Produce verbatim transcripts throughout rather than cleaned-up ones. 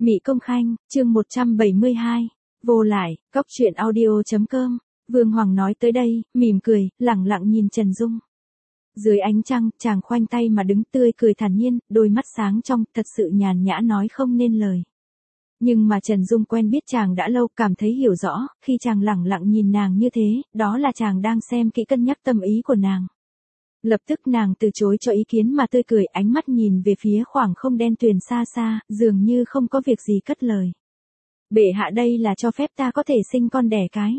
Mị Công Khanh, chương một trăm bảy mươi hai. Vô lại, cóc truyện audio chấm com. Vương Hoàng nói tới đây, mỉm cười, lẳng lặng nhìn Trần Dung. Dưới ánh trăng, chàng khoanh tay mà đứng tươi cười thản nhiên, đôi mắt sáng trong, thật sự nhàn nhã nói không nên lời. Nhưng mà Trần Dung quen biết chàng đã lâu, cảm thấy hiểu rõ, khi chàng lẳng lặng nhìn nàng như thế, đó là chàng đang xem kỹ cân nhắc tâm ý của nàng. Lập tức nàng từ chối cho ý kiến mà tươi cười, ánh mắt nhìn về phía khoảng không đen tuyền xa xa, dường như không có việc gì cất lời. Bệ hạ đây là cho phép ta có thể sinh con đẻ cái.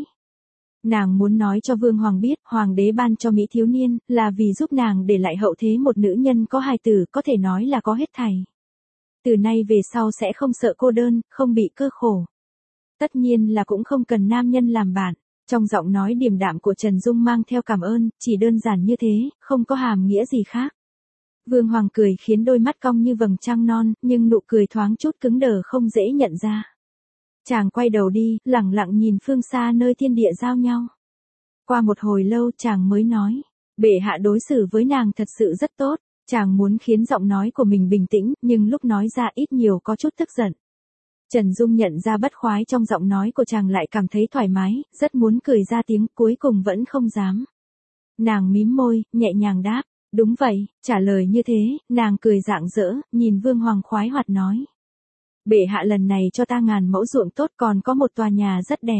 Nàng muốn nói cho Vương Hoàng biết, Hoàng đế ban cho Mỹ thiếu niên, là vì giúp nàng để lại hậu thế một nữ nhân có hài tử, có thể nói là có hết thảy. Từ nay về sau sẽ không sợ cô đơn, không bị cơ khổ. Tất nhiên là cũng không cần nam nhân làm bạn. Trong giọng nói điềm đạm của Trần Dung mang theo cảm ơn, chỉ đơn giản như thế, không có hàm nghĩa gì khác. Vương Hoàng cười khiến đôi mắt cong như vầng trăng non, nhưng nụ cười thoáng chút cứng đờ không dễ nhận ra. Chàng quay đầu đi, lẳng lặng nhìn phương xa nơi thiên địa giao nhau. Qua một hồi lâu chàng mới nói, bệ hạ đối xử với nàng thật sự rất tốt. Chàng muốn khiến giọng nói của mình bình tĩnh, nhưng lúc nói ra ít nhiều có chút tức giận. Trần Dung nhận ra bất khoái trong giọng nói của chàng lại cảm thấy thoải mái, rất muốn cười ra tiếng, cuối cùng vẫn không dám. Nàng mím môi, nhẹ nhàng đáp, đúng vậy, trả lời như thế, nàng cười rạng rỡ, nhìn Vương Hoàng khoái hoạt nói. Bệ hạ lần này cho ta ngàn mẫu ruộng tốt, còn có một tòa nhà rất đẹp.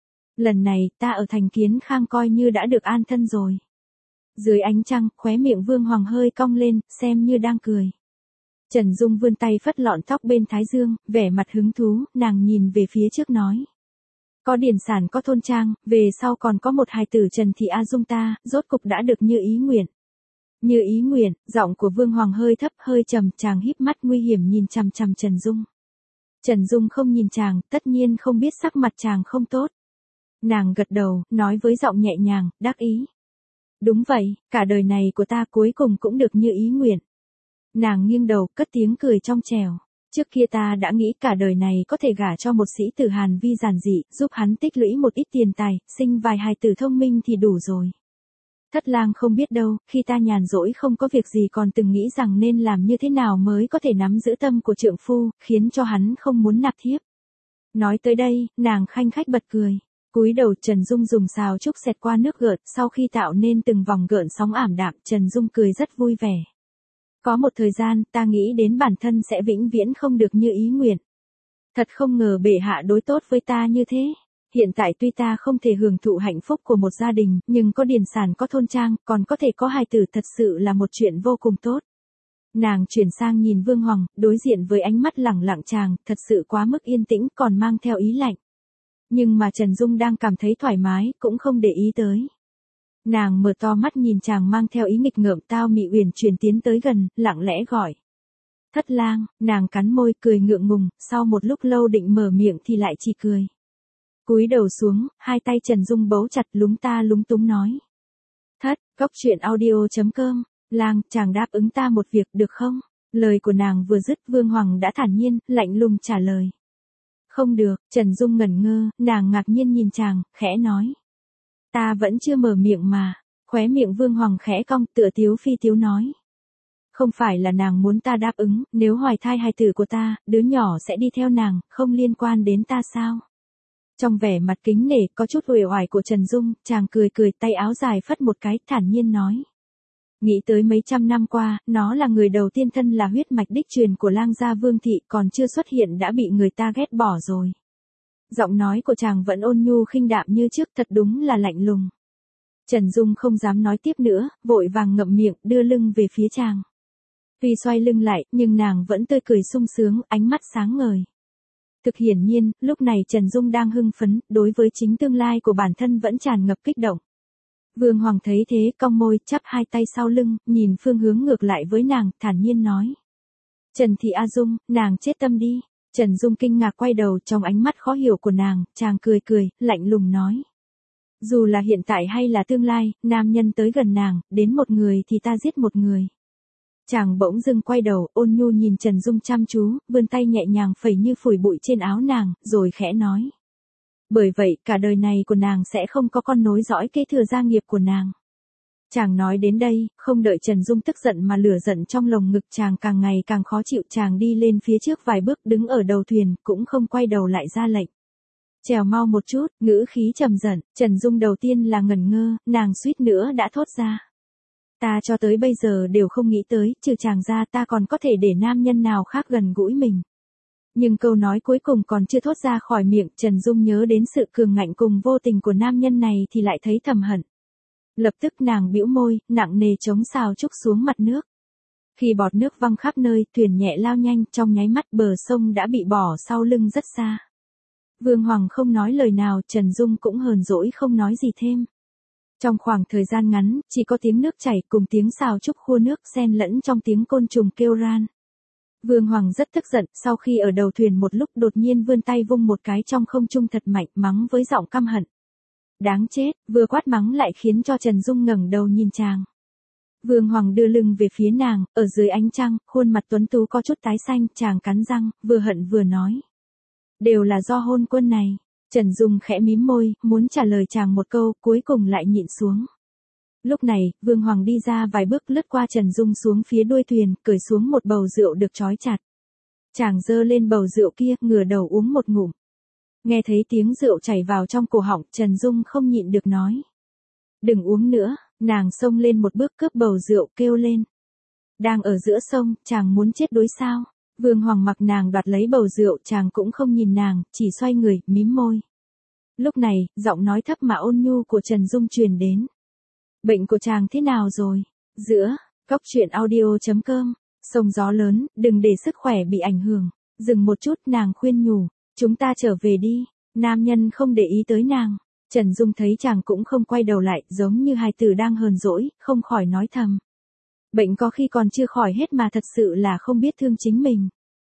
Lần này, ta ở thành Kiến Khang coi như đã được an thân rồi. Dưới ánh trăng, khóe miệng Vương Hoàng hơi cong lên, xem như đang cười. Trần Dung vươn tay phất lọn tóc bên thái dương, vẻ mặt hứng thú, nàng nhìn về phía trước nói. Có điển sản có thôn trang, về sau còn có một hài tử Trần Thị A Dung ta, rốt cục đã được như ý nguyện. Như ý nguyện, giọng của Vương Hoàng hơi thấp hơi trầm, chàng híp mắt nguy hiểm nhìn chằm chằm Trần Dung. Trần Dung không nhìn chàng, tất nhiên không biết sắc mặt chàng không tốt. Nàng gật đầu, nói với giọng nhẹ nhàng, đắc ý. Đúng vậy, cả đời này của ta cuối cùng cũng được như ý nguyện. Nàng nghiêng đầu, cất tiếng cười trong trẻo. Trước kia ta đã nghĩ cả đời này có thể gả cho một sĩ tử Hàn Vi giản dị, giúp hắn tích lũy một ít tiền tài, sinh vài hài tử thông minh thì đủ rồi. Thất lang không biết đâu, khi ta nhàn rỗi không có việc gì còn từng nghĩ rằng nên làm như thế nào mới có thể nắm giữ tâm của trượng phu, khiến cho hắn không muốn nạp thiếp. Nói tới đây, nàng khanh khách bật cười. Cúi đầu Trần Dung dùng xào trúc xẹt qua nước gợn, sau khi tạo nên từng vòng gợn sóng ảm đạm, Trần Dung cười rất vui vẻ. Có một thời gian, ta nghĩ đến bản thân sẽ vĩnh viễn không được như ý nguyện. Thật không ngờ bệ hạ đối tốt với ta như thế. Hiện tại tuy ta không thể hưởng thụ hạnh phúc của một gia đình, nhưng có điển sản có thôn trang, còn có thể có hài tử, thật sự là một chuyện vô cùng tốt. Nàng chuyển sang nhìn Vương Hoàng, đối diện với ánh mắt lẳng lặng chàng, thật sự quá mức yên tĩnh, còn mang theo ý lạnh. Nhưng mà Trần Dung đang cảm thấy thoải mái, cũng không để ý tới. Nàng mở to mắt nhìn chàng mang theo ý nghịch ngợm, Tao Mị Uyển chuyển tiến tới gần, lặng lẽ gọi. Thất lang, nàng cắn môi cười ngượng ngùng, sau một lúc lâu định mở miệng thì lại chỉ cười. Cúi đầu xuống, hai tay Trần Dung bấu chặt, lúng ta lúng túng nói. Thất, cóc truyện audio chấm com, lang, chàng đáp ứng ta một việc được không? Lời của nàng vừa dứt, Vương Hoàng đã thản nhiên, lạnh lùng trả lời. Không được, Trần Dung ngẩn ngơ, nàng ngạc nhiên nhìn chàng, khẽ nói. Ta vẫn chưa mở miệng mà, khóe miệng Vương Hoàng khẽ cong, tựa tiếu phi tiếu nói. Không phải là nàng muốn ta đáp ứng, nếu hoài thai hài tử của ta, đứa nhỏ sẽ đi theo nàng, không liên quan đến ta sao? Trong vẻ mặt kính nể, có chút uể oải của Trần Dung, chàng cười cười, tay áo dài phất một cái, thản nhiên nói. Nghĩ tới mấy trăm năm qua, nó là người đầu tiên thân là huyết mạch đích truyền của lang gia Vương Thị, còn chưa xuất hiện đã bị người ta ghét bỏ rồi. Giọng nói của chàng vẫn ôn nhu khinh đạm như trước, thật đúng là lạnh lùng. Trần Dung không dám nói tiếp nữa, vội vàng ngậm miệng, đưa lưng về phía chàng. Tuy xoay lưng lại, nhưng nàng vẫn tươi cười sung sướng, ánh mắt sáng ngời. Thực hiển nhiên, lúc này Trần Dung đang hưng phấn, đối với chính tương lai của bản thân vẫn tràn ngập kích động. Vương Hoàng thấy thế, cong môi, chắp hai tay sau lưng, nhìn phương hướng ngược lại với nàng, thản nhiên nói. Trần Thị A Dung, nàng chết tâm đi. Trần Dung kinh ngạc quay đầu, trong ánh mắt khó hiểu của nàng, chàng cười cười, lạnh lùng nói. Dù là hiện tại hay là tương lai, nam nhân tới gần nàng, đến một người thì ta giết một người. Chàng bỗng dưng quay đầu, ôn nhu nhìn Trần Dung chăm chú, vươn tay nhẹ nhàng phẩy như phủi bụi trên áo nàng, rồi khẽ nói. Bởi vậy, cả đời này của nàng sẽ không có con nối dõi kế thừa gia nghiệp của nàng. Chàng nói đến đây, không đợi Trần Dung tức giận mà lửa giận trong lồng ngực chàng càng ngày càng khó chịu, chàng đi lên phía trước vài bước đứng ở đầu thuyền, cũng không quay đầu lại ra lệnh. Chèo mau một chút, ngữ khí trầm giận. Trần Dung đầu tiên là ngẩn ngơ, nàng suýt nữa đã thốt ra. Ta cho tới bây giờ đều không nghĩ tới, trừ chàng ra ta còn có thể để nam nhân nào khác gần gũi mình. Nhưng câu nói cuối cùng còn chưa thốt ra khỏi miệng, Trần Dung nhớ đến sự cường ngạnh cùng vô tình của nam nhân này thì lại thấy thầm hận. Lập tức nàng bĩu môi, nặng nề chống xào trúc xuống mặt nước. Khi bọt nước văng khắp nơi, thuyền nhẹ lao nhanh, trong nháy mắt bờ sông đã bị bỏ sau lưng rất xa. Vương Hoàng không nói lời nào, Trần Dung cũng hờn dỗi không nói gì thêm. Trong khoảng thời gian ngắn, chỉ có tiếng nước chảy cùng tiếng xào trúc khua nước xen lẫn trong tiếng côn trùng kêu ran. Vương Hoàng rất tức giận, sau khi ở đầu thuyền một lúc đột nhiên vươn tay vung một cái trong không trung thật mạnh, mắng với giọng căm hận. Đáng chết, vừa quát mắng lại khiến cho Trần Dung ngẩng đầu nhìn chàng. Vương Hoàng đưa lưng về phía nàng, ở dưới ánh trăng, khuôn mặt tuấn tú có chút tái xanh, chàng cắn răng, vừa hận vừa nói. Đều là do hôn quân này. Trần Dung khẽ mím môi, muốn trả lời chàng một câu, cuối cùng lại nhịn xuống. Lúc này, Vương Hoàng đi ra vài bước lướt qua Trần Dung xuống phía đuôi thuyền, cởi xuống một bầu rượu được trói chặt. Chàng giơ lên bầu rượu kia, ngửa đầu uống một ngụm. Nghe thấy tiếng rượu chảy vào trong cổ họng, Trần Dung không nhịn được nói. Đừng uống nữa, nàng xông lên một bước cướp bầu rượu kêu lên. Đang ở giữa sông, chàng muốn chết đuối sao? Vương Hoàng mặc nàng đoạt lấy bầu rượu, chàng cũng không nhìn nàng, chỉ xoay người, mím môi. Lúc này, giọng nói thấp mà ôn nhu của Trần Dung truyền đến. Bệnh của chàng thế nào rồi? Giữa, cóc truyện audio chấm com, sông gió lớn, đừng để sức khỏe bị ảnh hưởng. Dừng một chút, nàng khuyên nhủ. Chúng ta trở về đi. Nam nhân không để ý tới nàng. Trần Dung thấy chàng cũng không quay đầu lại, giống như hài tử đang hờn dỗi, không khỏi nói thầm. Bệnh có khi còn chưa khỏi hết mà thật sự là không biết thương chính mình.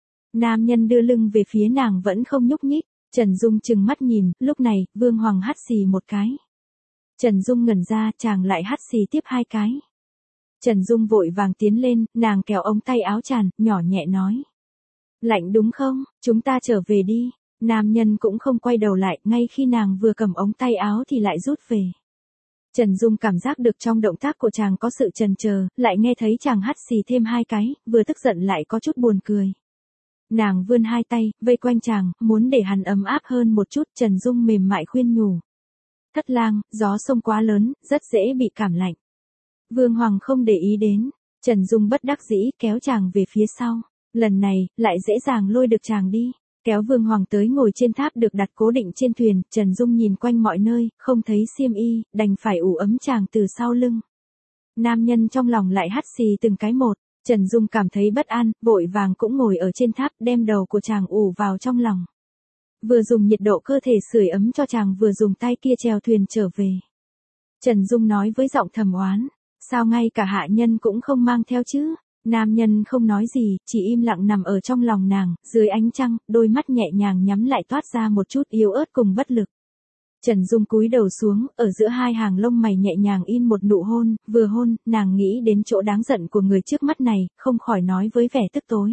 Nam nhân đưa lưng về phía nàng vẫn không nhúc nhích. Trần Dung chừng mắt nhìn, lúc này, Vương Hoàng hắt xì một cái. Trần Dung ngẩn ra, chàng lại hắt xì tiếp hai cái. Trần Dung vội vàng tiến lên, nàng kéo ống tay áo chàng, nhỏ nhẹ nói. Lạnh đúng không, chúng ta trở về đi. Nam nhân cũng không quay đầu lại, ngay khi nàng vừa cầm ống tay áo thì lại rút về. Trần Dung cảm giác được trong động tác của chàng có sự chần chờ, lại nghe thấy chàng hắt xì thêm hai cái, vừa tức giận lại có chút buồn cười. Nàng vươn hai tay, vây quanh chàng, muốn để hắn ấm áp hơn một chút, Trần Dung mềm mại khuyên nhủ. Thất lang, gió sông quá lớn, rất dễ bị cảm lạnh. Vương Hoàng không để ý đến, Trần Dung bất đắc dĩ kéo chàng về phía sau. Lần này, lại dễ dàng lôi được chàng đi. Kéo Vương Hoàng tới ngồi trên tháp được đặt cố định trên thuyền, Trần Dung nhìn quanh mọi nơi, không thấy xiêm y, đành phải ủ ấm chàng từ sau lưng. Nam nhân trong lòng lại hắt xì từng cái một, Trần Dung cảm thấy bất an, vội vàng cũng ngồi ở trên tháp đem đầu của chàng ủ vào trong lòng. Vừa dùng nhiệt độ cơ thể sưởi ấm cho chàng vừa dùng tay kia chèo thuyền trở về. Trần Dung nói với giọng thầm oán, sao ngay cả hạ nhân cũng không mang theo chứ? Nam nhân không nói gì, chỉ im lặng nằm ở trong lòng nàng, dưới ánh trăng, đôi mắt nhẹ nhàng nhắm lại toát ra một chút yếu ớt cùng bất lực. Trần Dung cúi đầu xuống, ở giữa hai hàng lông mày nhẹ nhàng in một nụ hôn, vừa hôn, nàng nghĩ đến chỗ đáng giận của người trước mắt này, không khỏi nói với vẻ tức tối.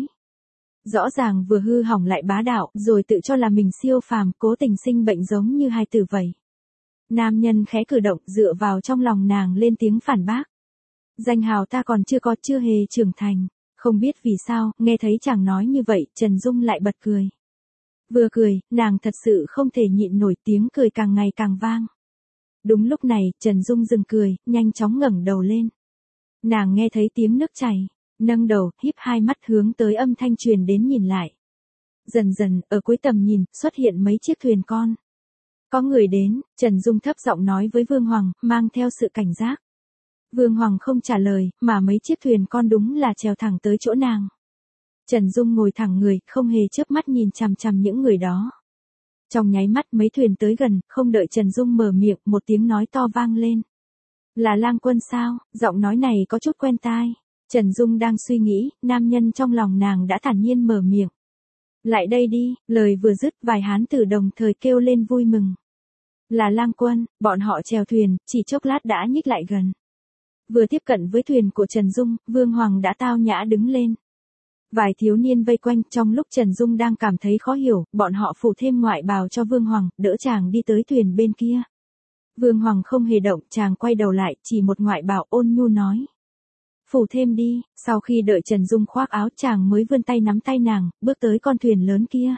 Rõ ràng vừa hư hỏng lại bá đạo, rồi tự cho là mình siêu phàm, cố tình sinh bệnh giống như hai tử vậy. Nam nhân khẽ cử động, dựa vào trong lòng nàng lên tiếng phản bác. Danh hào ta còn chưa có, chưa hề trưởng thành. Không biết vì sao, nghe thấy chàng nói như vậy, Trần Dung lại bật cười. Vừa cười, nàng thật sự không thể nhịn nổi, tiếng cười càng ngày càng vang. Đúng lúc này, Trần Dung dừng cười, nhanh chóng ngẩng đầu lên. Nàng nghe thấy tiếng nước chảy, nâng đầu, híp hai mắt hướng tới âm thanh truyền đến nhìn lại. Dần dần, ở cuối tầm nhìn, xuất hiện mấy chiếc thuyền con. Có người đến, Trần Dung thấp giọng nói với Vương Hoàng, mang theo sự cảnh giác. Vương Hoàng không trả lời, mà mấy chiếc thuyền con đúng là trèo thẳng tới chỗ nàng. Trần Dung ngồi thẳng người, không hề chớp mắt nhìn chằm chằm những người đó. Trong nháy mắt mấy thuyền tới gần, không đợi Trần Dung mở miệng, một tiếng nói to vang lên. Là Lang Quân sao? Giọng nói này có chút quen tai. Trần Dung đang suy nghĩ, nam nhân trong lòng nàng đã thản nhiên mở miệng. Lại đây đi, lời vừa dứt vài hán tử đồng thời kêu lên vui mừng. Là Lang Quân, bọn họ chèo thuyền, chỉ chốc lát đã nhích lại gần. Vừa tiếp cận với thuyền của Trần Dung, Vương Hoàng đã tao nhã đứng lên. Vài thiếu niên vây quanh, trong lúc Trần Dung đang cảm thấy khó hiểu, bọn họ phủ thêm ngoại bào cho Vương Hoàng, đỡ chàng đi tới thuyền bên kia. Vương Hoàng không hề động, chàng quay đầu lại, chỉ một ngoại bảo ôn nhu nói. Phủ thêm đi, sau khi đợi Trần Dung khoác áo chàng mới vươn tay nắm tay nàng, bước tới con thuyền lớn kia.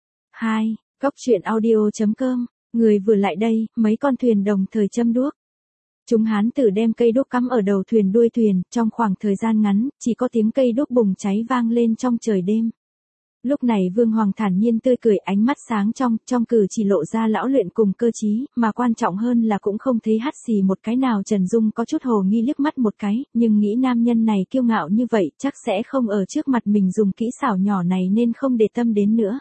hai. Cốc truyện audio.com, người vừa lại đây, mấy con thuyền đồng thời châm đuốc. Chúng hán tử đem cây đuốc cắm ở đầu thuyền đuôi thuyền, trong khoảng thời gian ngắn, chỉ có tiếng cây đuốc bùng cháy vang lên trong trời đêm. Lúc này Vương Hoàng thản nhiên tươi cười, ánh mắt sáng trong, trong cử chỉ lộ ra lão luyện cùng cơ trí, mà quan trọng hơn là cũng không thấy hắt xì một cái nào. Trần Dung có chút hồ nghi liếc mắt một cái, nhưng nghĩ nam nhân này kiêu ngạo như vậy, chắc sẽ không ở trước mặt mình dùng kỹ xảo nhỏ này nên không để tâm đến nữa.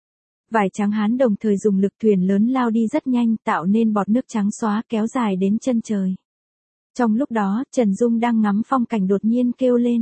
Vài tráng hán đồng thời dùng lực, thuyền lớn lao đi rất nhanh, tạo nên bọt nước trắng xóa kéo dài đến chân trời. Trong lúc đó, Trần Dung đang ngắm phong cảnh đột nhiên kêu lên.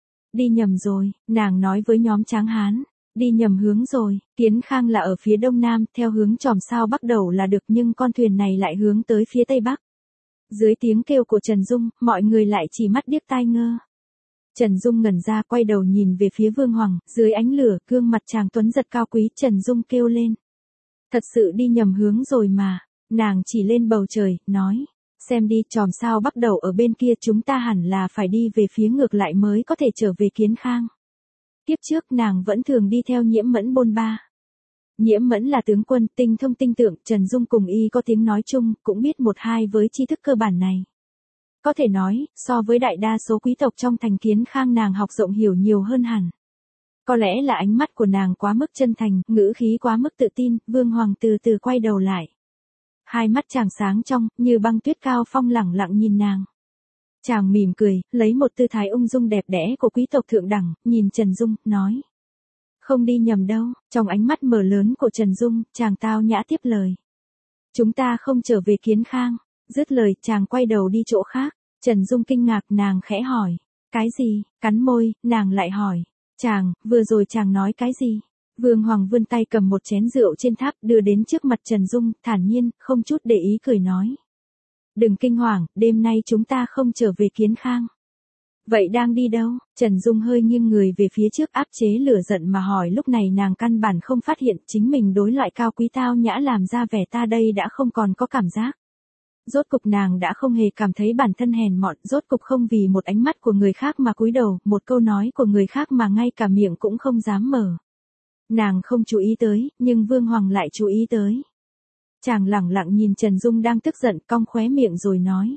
Đi nhầm rồi, nàng nói với nhóm tráng hán. Đi nhầm hướng rồi, Kiến Khang là ở phía đông nam, theo hướng chòm sao bắc đầu là được, nhưng con thuyền này lại hướng tới phía tây bắc. Dưới tiếng kêu của Trần Dung, mọi người lại chỉ mắt điếc tai ngơ. Trần Dung ngẩn ra, quay đầu nhìn về phía Vương Hoàng, dưới ánh lửa, gương mặt chàng tuấn giật cao quý. Trần Dung kêu lên. Thật sự đi nhầm hướng rồi mà, nàng chỉ lên bầu trời, nói. Xem đi, chòm sao bắc đầu ở bên kia, chúng ta hẳn là phải đi về phía ngược lại mới có thể trở về Kiến Khang. Tiếp trước nàng vẫn thường đi theo Nhiễm Mẫn bôn ba. Nhiễm Mẫn là tướng quân, tinh thông tinh tượng, Trần Dung cùng y có tiếng nói chung, cũng biết một hai với tri thức cơ bản này. Có thể nói, so với đại đa số quý tộc trong thành Kiến Khang, nàng học rộng hiểu nhiều hơn hẳn. Có lẽ là ánh mắt của nàng quá mức chân thành, ngữ khí quá mức tự tin. Vương Hoàng từ từ quay đầu lại. Hai mắt chàng sáng trong, như băng tuyết cao phong, lẳng lặng nhìn nàng. Chàng mỉm cười, lấy một tư thái ung dung đẹp đẽ của quý tộc thượng đẳng, nhìn Trần Dung, nói. Không đi nhầm đâu. Trong ánh mắt mở lớn của Trần Dung, chàng tao nhã tiếp lời. Chúng ta không trở về Kiến Khang. Dứt lời, chàng quay đầu đi chỗ khác. Trần Dung kinh ngạc, nàng khẽ hỏi. Cái gì? Cắn môi, nàng lại hỏi. Chàng, vừa rồi chàng nói cái gì? Vương Hoàng vươn tay cầm một chén rượu trên tháp, đưa đến trước mặt Trần Dung, thản nhiên, không chút để ý cười nói. Đừng kinh hoàng, đêm nay chúng ta không trở về Kiến Khang. Vậy đang đi đâu? Trần Dung hơi nghiêng người về phía trước, áp chế lửa giận mà hỏi. Lúc này nàng căn bản không phát hiện chính mình đối loại cao quý tao nhã làm ra vẻ ta đây đã không còn có cảm giác. Rốt cục nàng đã không hề cảm thấy bản thân hèn mọn, rốt cục không vì một ánh mắt của người khác mà cúi đầu, một câu nói của người khác mà ngay cả miệng cũng không dám mở. Nàng không chú ý tới, nhưng Vương Hoàng lại chú ý tới. Chàng lẳng lặng nhìn Trần Dung đang tức giận, cong khóe miệng rồi nói.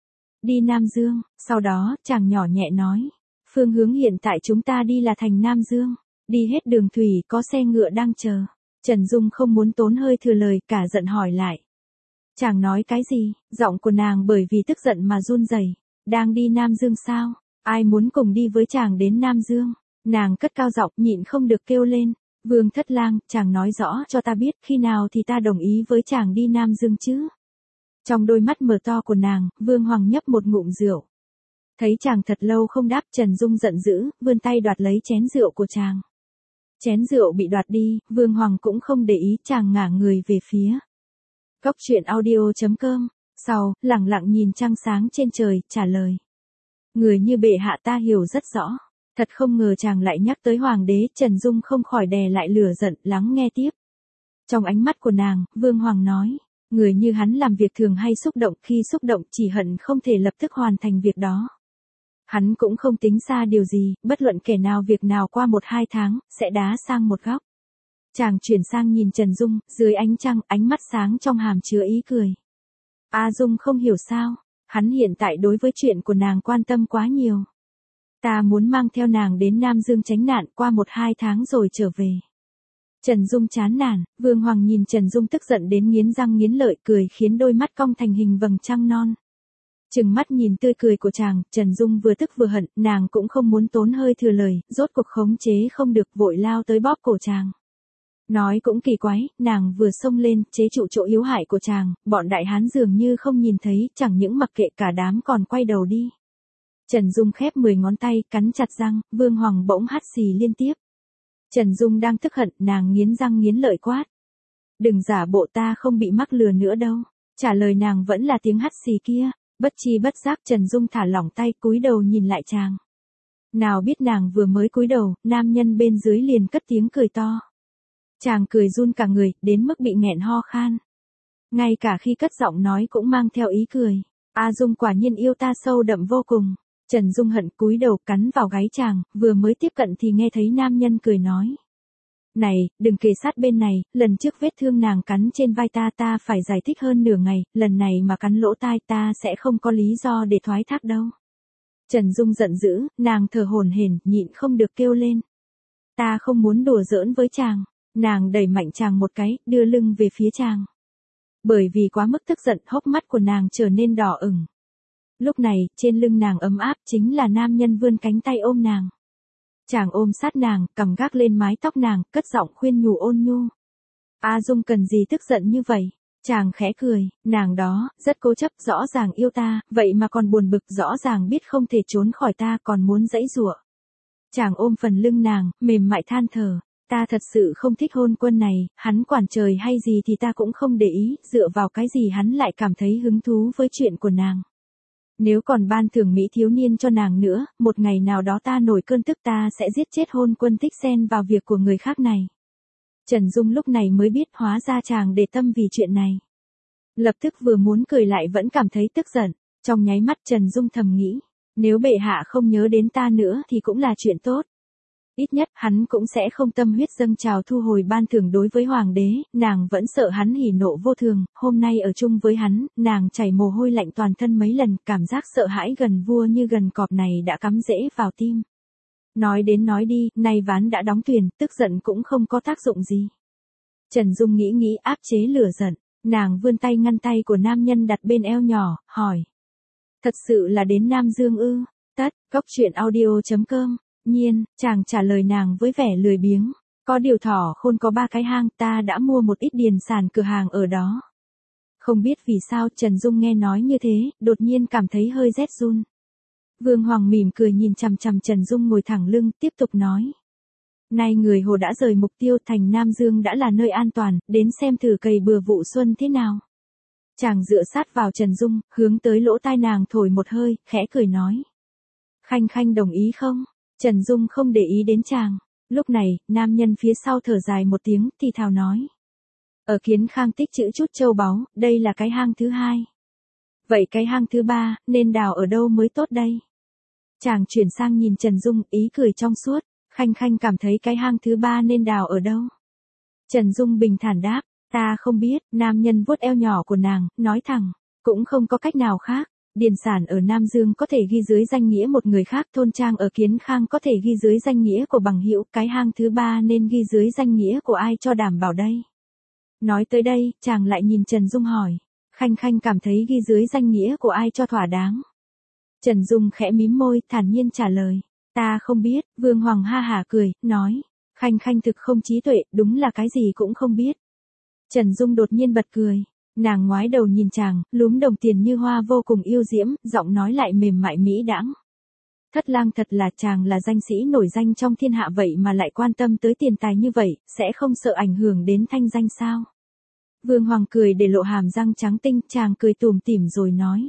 Đi Nam Dương. Sau đó, chàng nhỏ nhẹ nói. Phương hướng hiện tại chúng ta đi là thành Nam Dương. Đi hết đường thủy, có xe ngựa đang chờ. Trần Dung không muốn tốn hơi thừa lời, cả giận hỏi lại. Chàng nói cái gì? Giọng của nàng bởi vì tức giận mà run rẩy. Đang đi Nam Dương sao? Ai muốn cùng đi với chàng đến Nam Dương? Nàng cất cao giọng, nhịn không được kêu lên. Vương Thất Lang, chàng nói rõ cho ta biết khi nào thì ta đồng ý với chàng đi Nam Dương chứ? Trong đôi mắt mở to của nàng, Vương Hoàng nhấp một ngụm rượu. Thấy chàng thật lâu không đáp, Trần Dung giận dữ, vươn tay đoạt lấy chén rượu của chàng. Chén rượu bị đoạt đi, Vương Hoàng cũng không để ý, chàng ngả người về phía. Cốc truyện audio.com, sau, lẳng lặng nhìn trăng sáng trên trời, trả lời. Người như bệ hạ ta hiểu rất rõ. Thật không ngờ chàng lại nhắc tới hoàng đế. Trần Dung không khỏi đè lại lửa giận, lắng nghe tiếp. Trong ánh mắt của nàng, Vương Hoàng nói. Người như hắn làm việc thường hay xúc động, khi xúc động chỉ hận không thể lập tức hoàn thành việc đó. Hắn cũng không tính xa điều gì, bất luận kẻ nào việc nào qua một hai tháng, sẽ đá sang một góc. Chàng chuyển sang nhìn Trần Dung, dưới ánh trăng, ánh mắt sáng trong hàm chứa ý cười. A Dung không hiểu sao, hắn hiện tại đối với chuyện của nàng quan tâm quá nhiều. Ta muốn mang theo nàng đến Nam Dương tránh nạn, qua một hai tháng rồi trở về. Trần Dung chán nản, Vương Hoàng nhìn Trần Dung tức giận đến nghiến răng nghiến lợi, cười khiến đôi mắt cong thành hình vầng trăng non. Trừng mắt nhìn tươi cười của chàng, Trần Dung vừa tức vừa hận, nàng cũng không muốn tốn hơi thừa lời, rốt cuộc khống chế không được, vội lao tới bóp cổ chàng. Nói cũng kỳ quái, nàng vừa xông lên, chế trụ chỗ yếu hại của chàng, bọn đại hán dường như không nhìn thấy, chẳng những mặc kệ cả đám còn quay đầu đi. Trần Dung khép mười ngón tay, cắn chặt răng, Vương Hoàng bỗng hắt xì liên tiếp. Trần Dung đang tức hận, nàng nghiến răng nghiến lợi quát. Đừng giả bộ, ta không bị mắc lừa nữa đâu. Trả lời nàng vẫn là tiếng hắt xì kia, bất chi bất giác Trần Dung thả lỏng tay, cúi đầu nhìn lại chàng. Nào biết nàng vừa mới cúi đầu, nam nhân bên dưới liền cất tiếng cười to. Chàng cười run cả người, đến mức bị nghẹn ho khan. ngay cả khi cất giọng nói cũng mang theo ý cười. A Dung quả nhiên yêu ta sâu đậm vô cùng. Trần Dung hận cúi đầu cắn vào gáy chàng, vừa mới tiếp cận thì nghe thấy nam nhân cười nói. Này, đừng kề sát bên này, lần trước vết thương nàng cắn trên vai ta ta phải giải thích hơn nửa ngày, lần này mà cắn lỗ tai ta sẽ không có lý do để thoái thác đâu. Trần Dung giận dữ, nàng thở hổn hển, nhịn không được kêu lên. Ta không muốn đùa giỡn với chàng. Nàng đẩy mạnh chàng một cái, đưa lưng về phía chàng. Bởi vì quá mức tức giận, hốc mắt của nàng trở nên đỏ ửng. Lúc này, trên lưng nàng ấm áp chính là nam nhân vươn cánh tay ôm nàng. Chàng ôm sát nàng, cầm gác lên mái tóc nàng, cất giọng khuyên nhủ ôn nhu. A Dung cần gì tức giận như vậy? Chàng khẽ cười, nàng đó, rất cố chấp, rõ ràng yêu ta, vậy mà còn buồn bực, rõ ràng biết không thể trốn khỏi ta còn muốn giãy giụa. Chàng ôm phần lưng nàng, mềm mại than thở. Ta thật sự không thích hôn quân này, hắn quản trời hay gì thì ta cũng không để ý, dựa vào cái gì hắn lại cảm thấy hứng thú với chuyện của nàng. Nếu còn ban thưởng mỹ thiếu niên cho nàng nữa, một ngày nào đó ta nổi cơn tức ta sẽ giết chết hôn quân thích xen vào việc của người khác này. Trần Dung lúc này mới biết hóa ra chàng để tâm vì chuyện này. Lập tức vừa muốn cười lại vẫn cảm thấy tức giận, trong nháy mắt Trần Dung thầm nghĩ, nếu bệ hạ không nhớ đến ta nữa thì cũng là chuyện tốt. Ít nhất hắn cũng sẽ không tâm huyết dâng trào thu hồi ban thưởng đối với hoàng đế, nàng vẫn sợ hắn hỉ nộ vô thường, hôm nay ở chung với hắn, nàng chảy mồ hôi lạnh toàn thân mấy lần, cảm giác sợ hãi gần vua như gần cọp này đã cắm rễ vào tim. Nói đến nói đi, nay ván đã đóng thuyền, tức giận cũng không có tác dụng gì. Trần Dung nghĩ nghĩ áp chế lửa giận, nàng vươn tay ngăn tay của nam nhân đặt bên eo nhỏ, hỏi. Thật sự là đến Nam Dương ư? Tất, cốc truyện audio chấm com. Nhiên, chàng trả lời nàng với vẻ lười biếng. Có điều thỏ khôn có ba cái hang, ta đã mua một ít điền sản cửa hàng ở đó. Không biết vì sao Trần Dung nghe nói như thế, đột nhiên cảm thấy hơi rét run. Vương Hoàng mỉm cười nhìn chằm chằm Trần Dung ngồi thẳng lưng, tiếp tục nói. Nay người Hồ đã rời mục tiêu, thành Nam Dương đã là nơi an toàn, đến xem thử cày bừa vụ xuân thế nào. Chàng dựa sát vào Trần Dung, hướng tới lỗ tai nàng thổi một hơi, khẽ cười nói. Khanh Khanh đồng ý không? Trần Dung không để ý đến chàng. Lúc này, nam nhân phía sau thở dài một tiếng, thì thào nói. Ở Kiến Khang tích trữ chút châu báu, đây là cái hang thứ hai. Vậy cái hang thứ ba, nên đào ở đâu mới tốt đây? Chàng chuyển sang nhìn Trần Dung, ý cười trong suốt. Khanh Khanh cảm thấy cái hang thứ ba nên đào ở đâu? Trần Dung bình thản đáp, ta không biết. Nam nhân vuốt eo nhỏ của nàng, nói thẳng, cũng không có cách nào khác. Điền sản ở Nam Dương có thể ghi dưới danh nghĩa một người khác, thôn trang ở Kiến Khang có thể ghi dưới danh nghĩa của bằng hữu, cái hang thứ ba nên ghi dưới danh nghĩa của ai cho đảm bảo đây. Nói tới đây, chàng lại nhìn Trần Dung hỏi, Khanh Khanh cảm thấy ghi dưới danh nghĩa của ai cho thỏa đáng. Trần Dung khẽ mím môi, thản nhiên trả lời, ta không biết. Vương Hoàng ha hả cười, nói, Khanh Khanh thực không trí tuệ, đúng là cái gì cũng không biết. Trần Dung đột nhiên bật cười. Nàng ngoái đầu nhìn chàng, lúm đồng tiền như hoa vô cùng yêu diễm, giọng nói lại mềm mại mỹ đãng. Thất lang thật là chàng là danh sĩ nổi danh trong thiên hạ vậy mà lại quan tâm tới tiền tài như vậy, sẽ không sợ ảnh hưởng đến thanh danh sao? Vương Hoàng cười để lộ hàm răng trắng tinh, chàng cười tủm tỉm rồi nói.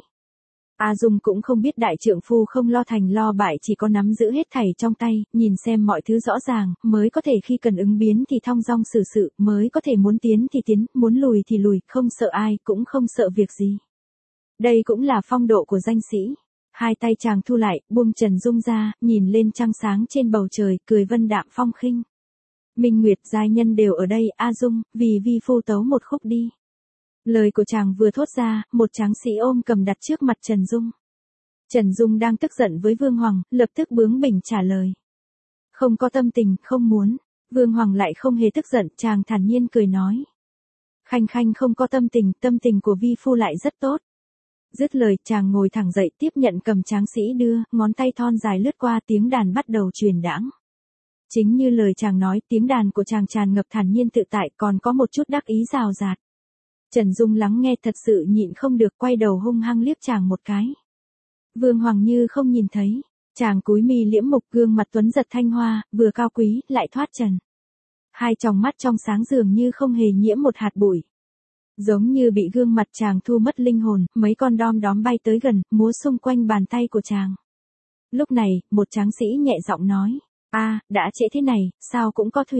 A Dung cũng không biết đại trượng phu không lo thành lo bại chỉ có nắm giữ hết thảy trong tay, nhìn xem mọi thứ rõ ràng, mới có thể khi cần ứng biến thì thong dong xử sự, mới có thể muốn tiến thì tiến, muốn lùi thì lùi, không sợ ai, cũng không sợ việc gì. Đây cũng là phong độ của danh sĩ. Hai tay chàng thu lại, buông Trần Dung ra, nhìn lên trăng sáng trên bầu trời, cười vân đạm phong khinh. Minh Nguyệt giai nhân đều ở đây, A Dung, vì vi phu tấu một khúc đi. Lời của chàng vừa thốt ra, một tráng sĩ ôm cầm đặt trước mặt Trần Dung. Trần Dung đang tức giận với Vương Hoàng, lập tức bướng bỉnh trả lời. Không có tâm tình, không muốn. Vương Hoàng lại không hề tức giận, chàng thản nhiên cười nói. Khanh Khanh không có tâm tình, tâm tình của vi phu lại rất tốt. Dứt lời, chàng ngồi thẳng dậy tiếp nhận cầm tráng sĩ đưa, ngón tay thon dài lướt qua, tiếng đàn bắt đầu truyền đãng. Chính như lời chàng nói, tiếng đàn của chàng tràn ngập thản nhiên tự tại, còn có một chút đắc ý rào rạt. Trần Dung lắng nghe thật sự nhịn không được, quay đầu hung hăng liếc chàng một cái. Vương Hoàng như không nhìn thấy, chàng cúi mi liễm mục, gương mặt tuấn giật thanh hoa, vừa cao quý, lại thoát trần. Hai tròng mắt trong sáng dường như không hề nhiễm một hạt bụi. Giống như bị gương mặt chàng thu mất linh hồn, mấy con đom đóm bay tới gần, múa xung quanh bàn tay của chàng. Lúc này, một tráng sĩ nhẹ giọng nói, a, đã trễ thế này, sao cũng có thuyền.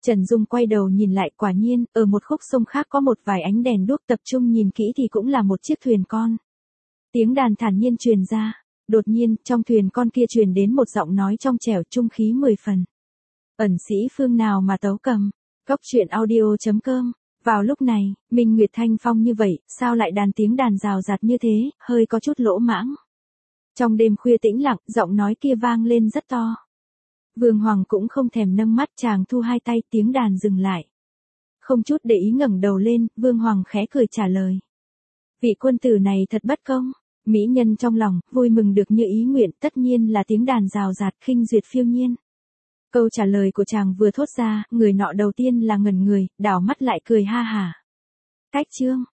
Trần Dung quay đầu nhìn lại, quả nhiên, ở một khúc sông khác có một vài ánh đèn đuốc, tập trung nhìn kỹ thì cũng là một chiếc thuyền con. Tiếng đàn thản nhiên truyền ra, đột nhiên, trong thuyền con kia truyền đến một giọng nói trong trẻo, trung khí mười phần. Ẩn sĩ phương nào mà tấu cầm? Cốc truyện audio chấm com. Vào lúc này, Minh Nguyệt thanh phong như vậy, sao lại đàn tiếng đàn rào rạt như thế, hơi có chút lỗ mãng. Trong đêm khuya tĩnh lặng, giọng nói kia vang lên rất to. Vương Hoàng cũng không thèm nâng mắt, chàng thu hai tay, tiếng đàn dừng lại. Không chút để ý ngẩng đầu lên, Vương Hoàng khẽ cười trả lời. Vị quân tử này thật bất công. Mỹ nhân trong lòng, vui mừng được như ý nguyện, tất nhiên là tiếng đàn rào rạt, khinh duyệt phiêu nhiên. Câu trả lời của chàng vừa thốt ra, người nọ đầu tiên là ngẩn người, đảo mắt lại cười ha hả. Cách chương.